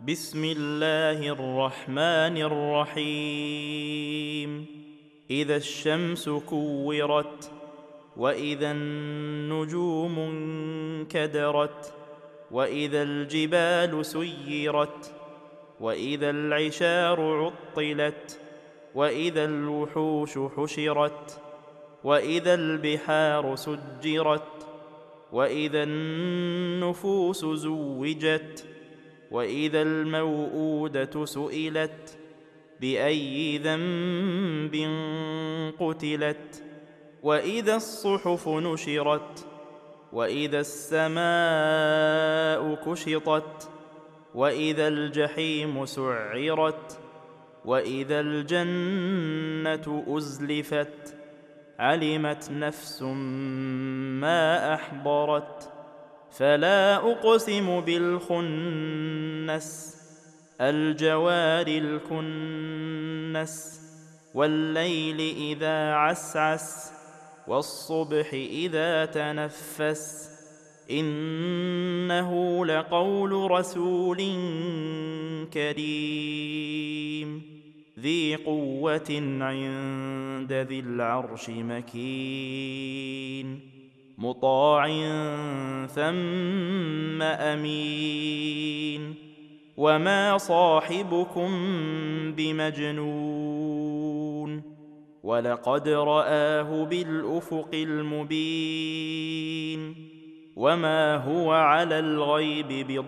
بسم الله الرحمن الرحيم. إذا الشمس كورت، وإذا النجوم انكدرت، وإذا الجبال سيرت، وإذا العشار عطلت، وإذا الوحوش حشرت، وإذا البحار سجرت، وإذا النفوس زوجت، وإذا الموءودة سئلت بأي ذنب قتلت، وإذا الصحف نشرت، وإذا السماء كشطت، وإذا الجحيم سعرت، وإذا الجنة أزلفت، علمت نفس ما أحضرت. فلا أقسم بالخنس، الجوار الكنس، والليل إذا عسعس، والصبح إذا تنفس، إنه لقول رسول كريم ذي قوة عند ذي العرش مكين، مطاع ثم أمين. وما صاحبكم بمجنون، ولقد رآه بالأفق المبين، وما هو على الغيب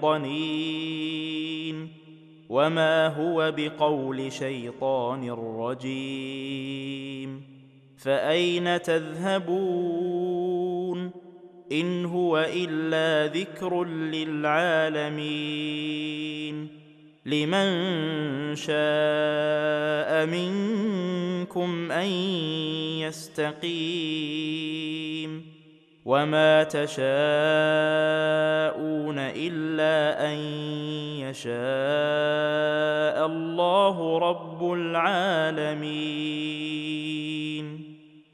بضنين، وما هو بقول شيطان رجيم. فأين تذهبون؟ إن هو إلا ذكر للعالمين. لمن شاء منكم أن يستقيم، وما تشاءون إلا أن يشاء الله رب العالمين.